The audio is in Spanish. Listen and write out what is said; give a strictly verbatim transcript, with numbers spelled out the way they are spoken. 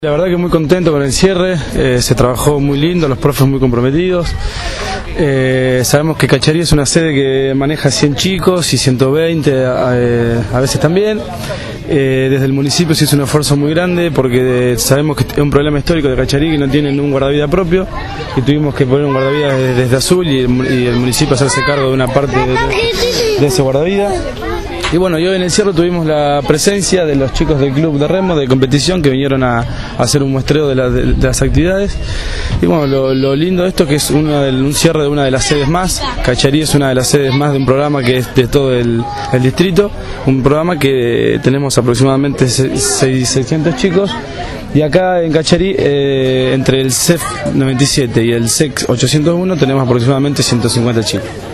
La verdad que muy contento con el cierre, eh, se trabajó muy lindo, los profes muy comprometidos. Eh, sabemos que Cacharí es una sede que maneja cien chicos y ciento veinte eh, a veces también. Eh, desde el municipio se hizo un esfuerzo muy grande porque sabemos que es un problema histórico de Cacharí, que no tienen un guardavida propio, y tuvimos que poner un guardavida desde, desde Azul y el, y el municipio hacerse cargo de una parte de, de, de ese guardavida. Y bueno, y hoy en el cierre tuvimos la presencia de los chicos del club de remo de competición que vinieron a, a hacer un muestreo de, la, de, de las actividades. Y bueno, lo, lo lindo de esto es que es una del, un cierre de una de las sedes más. Cacharí es una de las sedes más de un programa que es de todo el, el distrito, un programa que tenemos aproximadamente seiscientos chicos. Y acá en Cacharí, eh, entre el C E F noventa y siete y el S E C ochocientos uno tenemos aproximadamente ciento cincuenta chicos.